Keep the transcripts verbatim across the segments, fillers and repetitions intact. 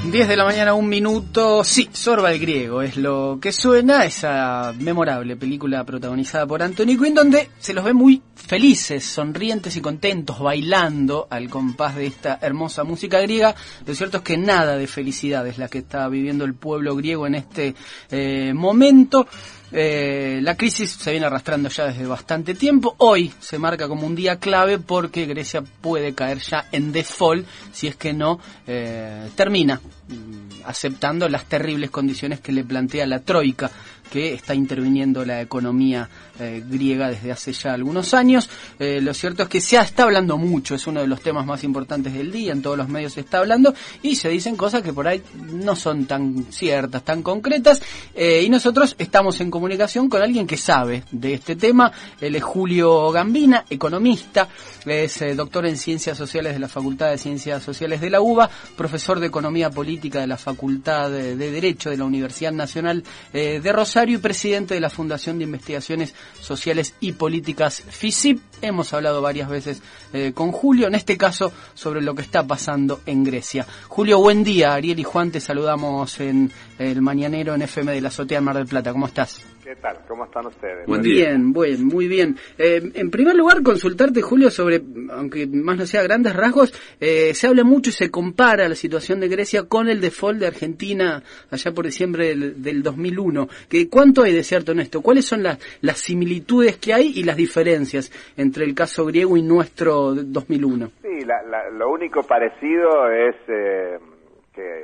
diez de la mañana, un minuto. Sí, Sorba el griego es lo que suena, esa memorable película protagonizada por Anthony Quinn, donde se los ve muy felices, sonrientes y contentos, bailando al compás de esta hermosa música griega. Lo cierto es que nada de felicidad es la que está viviendo el pueblo griego en este eh, momento. Eh, la crisis se viene arrastrando ya desde bastante tiempo. Hoy se marca como un día clave porque Grecia puede caer ya en default si es que no eh, termina aceptando las terribles condiciones que le plantea la Troika, que está interviniendo la economía eh, griega desde hace ya algunos años. Eh, lo cierto es que se está hablando mucho, es uno de los temas más importantes del día, en todos los medios se está hablando, y se dicen cosas que por ahí no son tan ciertas, tan concretas, eh, y nosotros estamos en comunicación con alguien que sabe de este tema. Él es Julio Gambina, economista, es eh, doctor en Ciencias Sociales de la Facultad de Ciencias Sociales de la U B A, profesor de Economía Política de la Facultad de, de Derecho de la Universidad Nacional eh, de Rosario, y presidente de la Fundación de Investigaciones Sociales y Políticas FISIP. Hemos hablado varias veces eh, con Julio, en este caso sobre lo que está pasando en Grecia. Julio, buen día. Ariel y Juan, te saludamos en el Mañanero en F M de la Azotea en Mar del Plata. ¿Cómo estás? ¿Qué tal? ¿Cómo están ustedes? Buen día. Bien, buen, muy bien. Eh, en primer lugar, consultarte, Julio, sobre, aunque más no sea grandes rasgos, eh, se habla mucho y se compara la situación de Grecia con el default de Argentina allá por diciembre del, del dos mil uno. ¿Que, ¿Cuánto hay de cierto en esto? ¿Cuáles son las, las similitudes que hay y las diferencias entre el caso griego y nuestro dos mil uno? Sí, la, la, lo único parecido es eh, que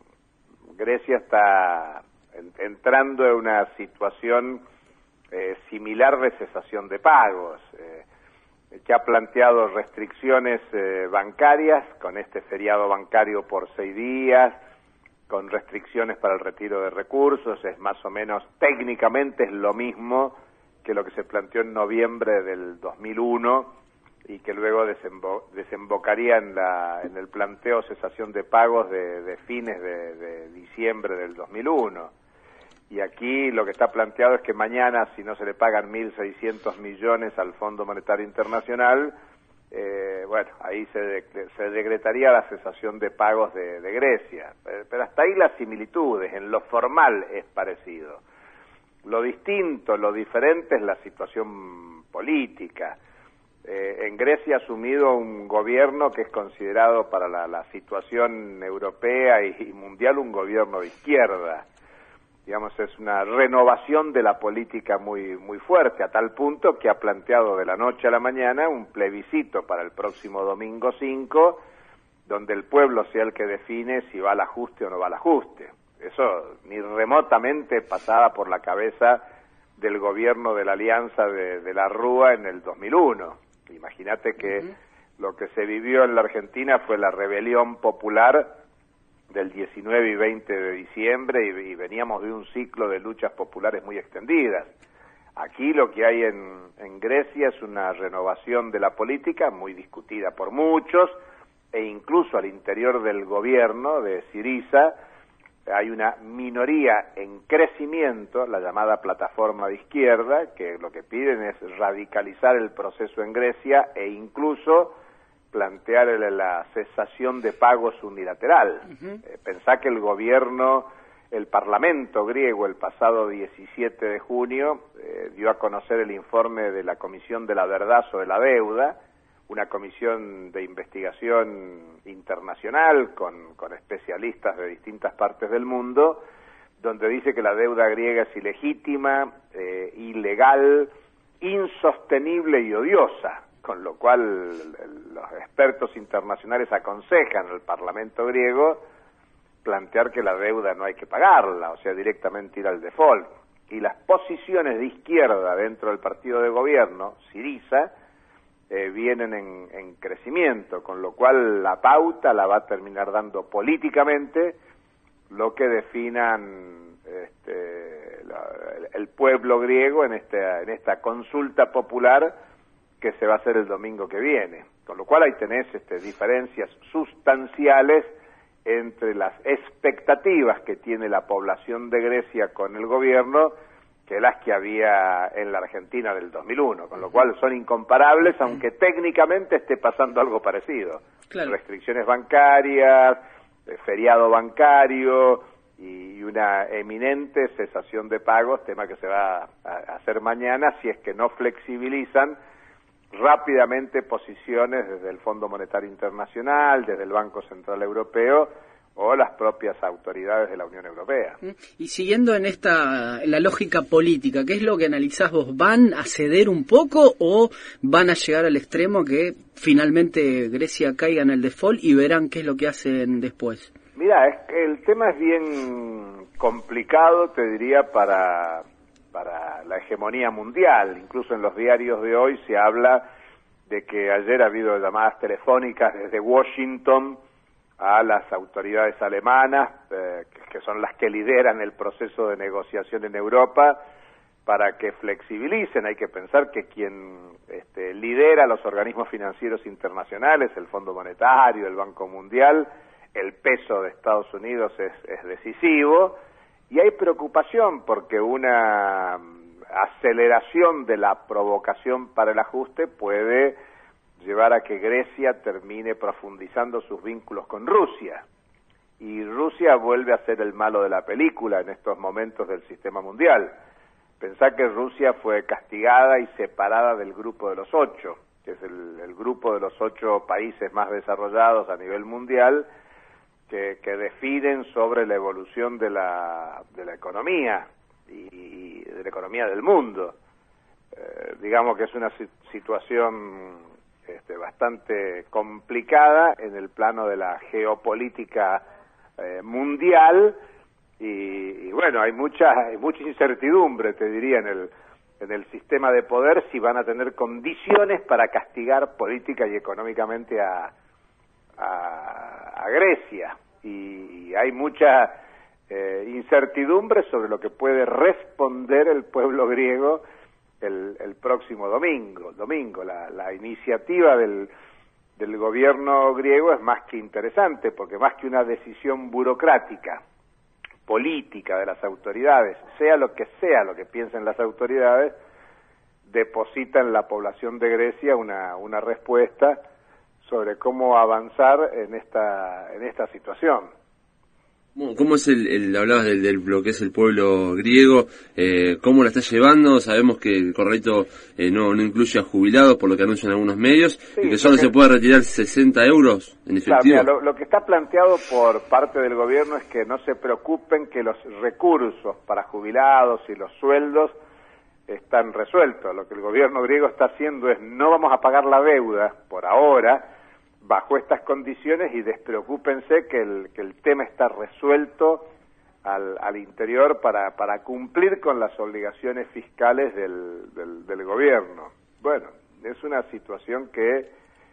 Grecia está entrando en una situación eh, similar de cesación de pagos, eh, que ha planteado restricciones eh, bancarias, con este feriado bancario por seis días, con restricciones para el retiro de recursos. Es más o menos, técnicamente es lo mismo que lo que se planteó en noviembre del dos mil uno y que luego desembo desembocaría en, la, en el planteo cesación de pagos de, de fines de, de diciembre del dos mil uno. Y aquí lo que está planteado es que mañana, si no se le pagan mil seiscientos millones al Fondo Monetario Internacional, eh, bueno, ahí se, de, se decretaría la cesación de pagos de, de Grecia. Pero, pero hasta ahí las similitudes, en lo formal es parecido. Lo distinto, lo diferente es la situación política. Eh, en Grecia ha asumido un gobierno que es considerado para la, la situación europea y, y mundial un gobierno de izquierda. Digamos, es una renovación de la política muy muy fuerte, a tal punto que ha planteado de la noche a la mañana un plebiscito para el próximo domingo cinco, donde el pueblo sea el que define si va al ajuste o no va al ajuste. Eso ni remotamente pasaba por la cabeza del gobierno de la Alianza de, de la Rúa en el dos mil uno. Imagínate que uh-huh. lo que se vivió en la Argentina fue la rebelión popular del diecinueve y veinte de diciembre y, y veníamos de un ciclo de luchas populares muy extendidas. Aquí lo que hay en, en Grecia es una renovación de la política muy discutida por muchos, e incluso al interior del gobierno de Syriza hay una minoría en crecimiento, la llamada plataforma de izquierda, que lo que piden es radicalizar el proceso en Grecia e incluso plantear la cesación de pagos unilateral. Uh-huh. Eh, pensá que el gobierno, el Parlamento griego, el pasado diecisiete de junio, eh, dio a conocer el informe de la Comisión de la Verdad sobre la Deuda, una comisión de investigación internacional con, con especialistas de distintas partes del mundo, donde dice que la deuda griega es ilegítima, eh, ilegal, insostenible y odiosa. Con lo cual los expertos internacionales aconsejan al Parlamento griego plantear que la deuda no hay que pagarla, o sea, directamente ir al default. Y las posiciones de izquierda dentro del partido de gobierno, Syriza, eh, vienen en, en crecimiento, con lo cual la pauta la va a terminar dando políticamente lo que definan este, la, el pueblo griego en esta, en esta consulta popular que se va a hacer el domingo que viene, con lo cual ahí tenés este, diferencias sustanciales entre las expectativas que tiene la población de Grecia con el gobierno que las que había en la Argentina del dos mil uno, con lo cual son incomparables, aunque técnicamente esté pasando algo parecido. Claro. Restricciones bancarias, eh, feriado bancario y una eminente cesación de pagos, tema que se va a hacer mañana si es que no flexibilizan rápidamente posiciones desde el Fondo Monetario Internacional, desde el Banco Central Europeo o las propias autoridades de la Unión Europea. Y siguiendo en esta en la lógica política, ¿qué es lo que analizás vos? ¿Van a ceder un poco o van a llegar al extremo que finalmente Grecia caiga en el default y verán qué es lo que hacen después? Mira, es que el tema es bien complicado, te diría, para, para la hegemonía mundial. Incluso en los diarios de hoy se habla de que ayer ha habido llamadas telefónicas desde Washington a las autoridades alemanas, eh, que son las que lideran el proceso de negociación en Europa, para que flexibilicen. Hay que pensar que quien este, lidera los organismos financieros internacionales, el Fondo Monetario, el Banco Mundial, el peso de Estados Unidos es, es decisivo, y hay preocupación porque una aceleración de la provocación para el ajuste puede llevar a que Grecia termine profundizando sus vínculos con Rusia, y Rusia vuelve a ser el malo de la película en estos momentos del sistema mundial. Pensá que Rusia fue castigada y separada del grupo de los ocho, que es el, el grupo de los ocho países más desarrollados a nivel mundial, que, que definen sobre la evolución de la, de la economía y, y de la economía del mundo. Eh, digamos que es una situación este, bastante complicada en el plano de la geopolítica eh, mundial, y, y bueno, hay mucha, hay mucha incertidumbre, te diría, en el, en el sistema de poder, si van a tener condiciones para castigar política y económicamente a A, a Grecia, y, y hay mucha eh, incertidumbre sobre lo que puede responder el pueblo griego el, el próximo domingo. Domingo, la, la iniciativa del, del gobierno griego es más que interesante, porque más que una decisión burocrática, política de las autoridades, sea lo que sea lo que piensen las autoridades, deposita en la población de Grecia una, una respuesta sobre cómo avanzar en esta en esta situación. ¿Cómo es el, el hablabas del, del lo que es el pueblo griego? Eh, ¿Cómo la está llevando? Sabemos que el corralito eh, no, no incluye a jubilados, por lo que anuncian algunos medios, sí, y que solo que, se puede retirar sesenta euros en efectivo. Claro, mira, lo, lo que está planteado por parte del gobierno es que no se preocupen, que los recursos para jubilados y los sueldos están resueltos. Lo que el gobierno griego está haciendo es: no vamos a pagar la deuda por ahora, bajo estas condiciones, y despreocúpense que el, que el tema está resuelto al, al interior para, para cumplir con las obligaciones fiscales del, del, del gobierno. Bueno, es una situación que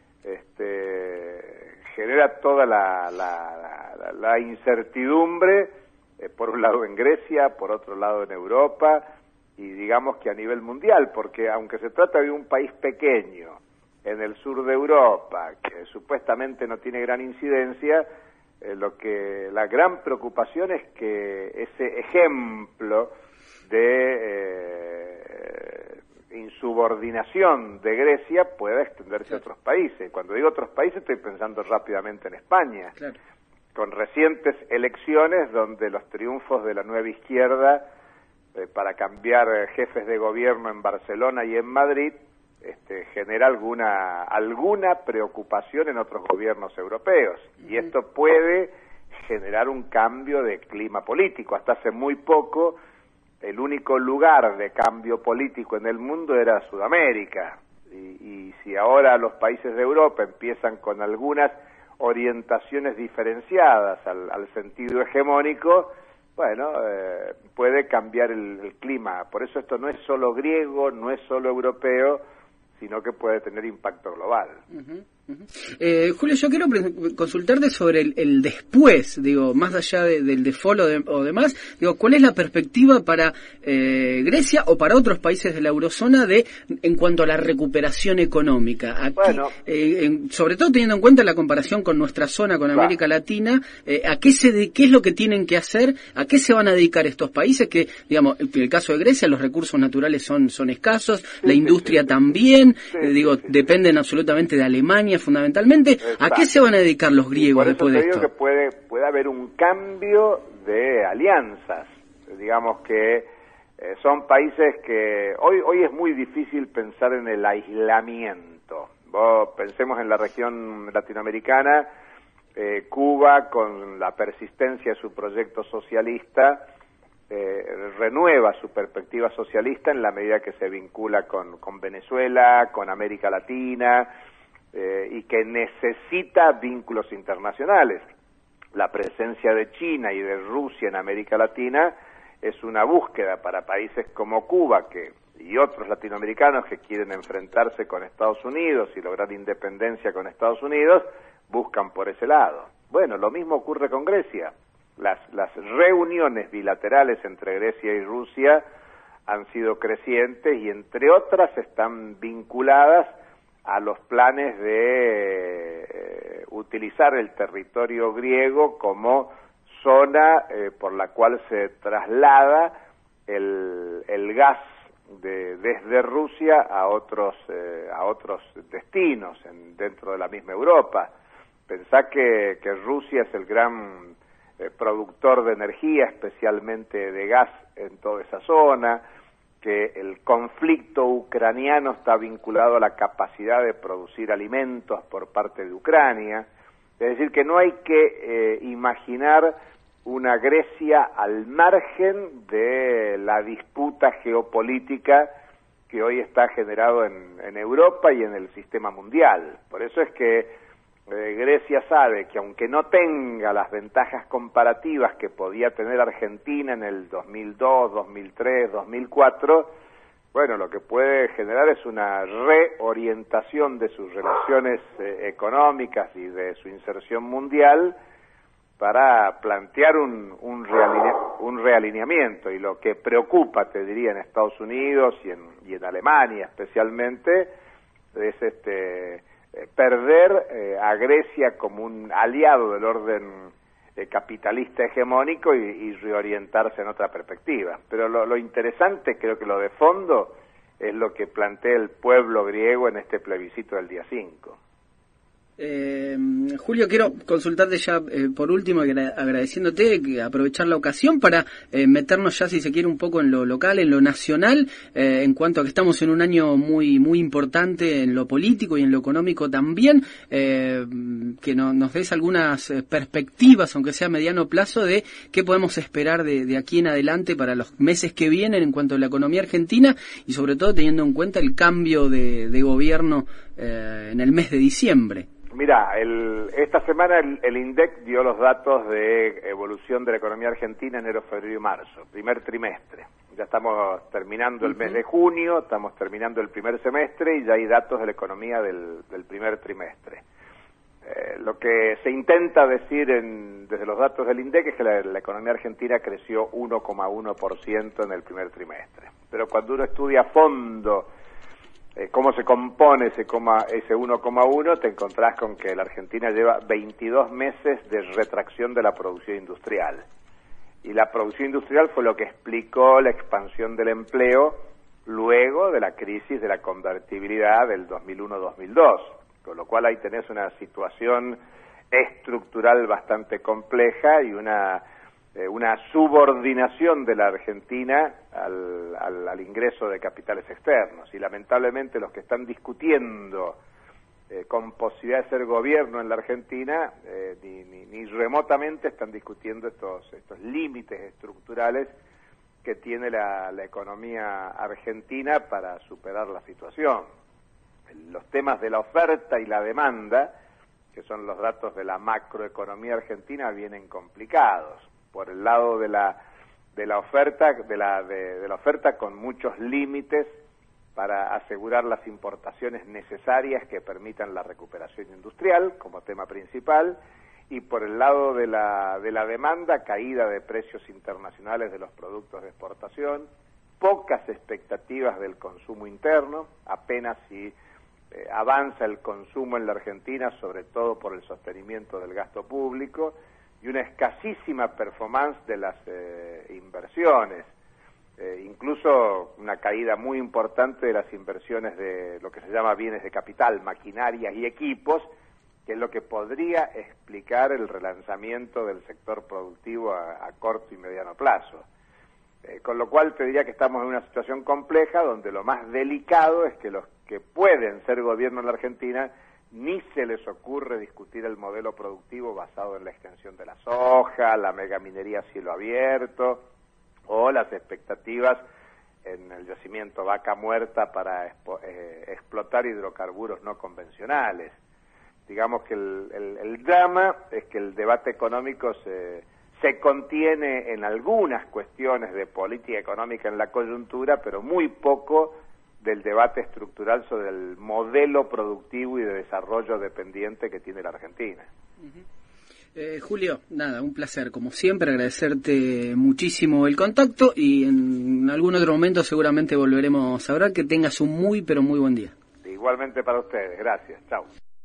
este, genera toda la, la, la, la incertidumbre, eh, por un lado en Grecia, por otro lado en Europa, y digamos que a nivel mundial, porque aunque se trata de un país pequeño en el sur de Europa, que supuestamente no tiene gran incidencia, eh, lo que la gran preocupación es que ese ejemplo de eh, insubordinación de Grecia pueda extenderse a otros países. Cuando digo otros países estoy pensando rápidamente en España, claro, con recientes elecciones donde los triunfos de la nueva izquierda eh, para cambiar eh, jefes de gobierno en Barcelona y en Madrid Este, genera alguna alguna preocupación en otros gobiernos europeos, y esto puede generar un cambio de clima político. Hasta hace muy poco el único lugar de cambio político en el mundo era Sudamérica, y, y si ahora los países de Europa empiezan con algunas orientaciones diferenciadas al, al sentido hegemónico, bueno, eh, puede cambiar el, el clima. Por eso esto no es solo griego, no es solo europeo, sino que puede tener impacto global. Uh-huh, uh-huh. Eh, Julio, yo quiero consultarte sobre el, el después, digo, más allá de, del default o, de, o demás, digo, ¿cuál es la perspectiva para eh, Grecia o para otros países de la eurozona de en cuanto a la recuperación económica? Aquí, bueno, eh, en, sobre todo teniendo en cuenta la comparación con nuestra zona, con América claro. Latina, eh, ¿a qué se de, qué es lo que tienen que hacer? ¿A qué se van a dedicar estos países? Que, digamos, en el caso de Grecia, los recursos naturales son, son escasos, sí, la industria sí, sí. también. Sí, eh, digo, sí, sí. dependen absolutamente de Alemania fundamentalmente. Exacto. ¿A qué se van a dedicar los griegos después de esto? Por eso te digo que puede, puede puede haber un cambio de alianzas. Digamos que eh, son países que hoy hoy es muy difícil pensar en el aislamiento. Vos pensemos en la región latinoamericana, eh, Cuba con la persistencia de su proyecto socialista eh, renueva su perspectiva socialista en la medida que se vincula con, con Venezuela, con América Latina, eh, y que necesita vínculos internacionales. La presencia de China y de Rusia en América Latina es una búsqueda para países como Cuba que y otros latinoamericanos que quieren enfrentarse con Estados Unidos y lograr independencia con Estados Unidos, buscan por ese lado. Bueno, lo mismo ocurre con Grecia. Las, las reuniones bilaterales entre Grecia y Rusia han sido crecientes y entre otras están vinculadas a los planes de eh, utilizar el territorio griego como zona eh, por la cual se traslada el, el gas de, desde Rusia a otros eh, a otros destinos en, dentro de la misma Europa. Pensá que, que Rusia es el gran eh, productor de energía, especialmente de gas en toda esa zona, que el conflicto ucraniano está vinculado a la capacidad de producir alimentos por parte de Ucrania. Es decir, que no hay que eh, imaginar una Grecia al margen de la disputa geopolítica que hoy está generado en, en Europa y en el sistema mundial. Por eso es que eh, Grecia sabe que aunque no tenga las ventajas comparativas que podía tener Argentina en el dos mil dos, dos mil tres, dos mil cuatro, bueno, lo que puede generar es una reorientación de sus relaciones eh, económicas y de su inserción mundial para plantear un, un, realine, un realineamiento. Y lo que preocupa, te diría, en Estados Unidos y en, y en Alemania especialmente, es este eh, perder eh, a Grecia como un aliado del orden eh, capitalista hegemónico y, y reorientarse en otra perspectiva. Pero lo, lo interesante, creo que lo de fondo, es lo que plantea el pueblo griego en este plebiscito del día cinco. Eh, Julio, quiero consultarte ya eh, por último, agradeciéndote, que aprovechar la ocasión para eh, meternos ya, si se quiere, un poco en lo local, en lo nacional, eh, en cuanto a que estamos en un año muy muy importante en lo político y en lo económico también, eh, que no, nos des algunas perspectivas, aunque sea a mediano plazo, de qué podemos esperar de, de aquí en adelante para los meses que vienen en cuanto a la economía argentina y sobre todo teniendo en cuenta el cambio de, de gobierno eh, en el mes de diciembre. Mira, el, esta semana el, el INDEC dio los datos de evolución de la economía argentina enero, febrero y marzo, primer trimestre. Ya estamos terminando el mes de junio, estamos terminando el primer semestre y ya hay datos de la economía del, del primer trimestre. Eh, lo que se intenta decir en, desde los datos del INDEC es que la, la economía argentina creció uno coma uno por ciento en el primer trimestre. Pero cuando uno estudia a fondo Eh, cómo se compone ese, coma, ese uno coma uno, te encontrás con que la Argentina lleva veintidós meses de retracción de la producción industrial. Y la producción industrial fue lo que explicó la expansión del empleo luego de la crisis de la convertibilidad del dos mil uno dos mil dos. Con lo cual ahí tenés una situación estructural bastante compleja y una... una subordinación de la Argentina al, al, al ingreso de capitales externos. Y lamentablemente los que están discutiendo eh, con posibilidad de ser gobierno en la Argentina, eh, ni, ni, ni remotamente están discutiendo estos, estos límites estructurales que tiene la, la economía argentina para superar la situación. Los temas de la oferta y la demanda, que son los datos de la macroeconomía argentina, vienen complicados. Por el lado de la de la oferta de la de, de la oferta con muchos límites para asegurar las importaciones necesarias que permitan la recuperación industrial como tema principal, y por el lado de la de la demanda, caída de precios internacionales de los productos de exportación, pocas expectativas del consumo interno, apenas si eh, avanza el consumo en la Argentina, sobre todo por el sostenimiento del gasto público, y una escasísima performance de las eh, inversiones, eh, incluso una caída muy importante de las inversiones de lo que se llama bienes de capital, maquinarias y equipos, que es lo que podría explicar el relanzamiento del sector productivo a, a corto y mediano plazo. Eh, con lo cual te diría que estamos en una situación compleja donde lo más delicado es que los que pueden ser gobierno en la Argentina ni se les ocurre discutir el modelo productivo basado en la extensión de la soja, la megaminería a cielo abierto o las expectativas en el yacimiento Vaca Muerta para expo, eh, explotar hidrocarburos no convencionales. Digamos que el, el, el drama es que el debate económico se, se contiene en algunas cuestiones de política económica en la coyuntura, pero muy poco del debate estructural sobre el modelo productivo y de desarrollo dependiente que tiene la Argentina. Uh-huh. eh, Julio, nada, un placer, como siempre, agradecerte muchísimo el contacto y en algún otro momento seguramente volveremos a hablar. Que tengas un muy, pero muy buen día. Igualmente para ustedes, gracias, chao.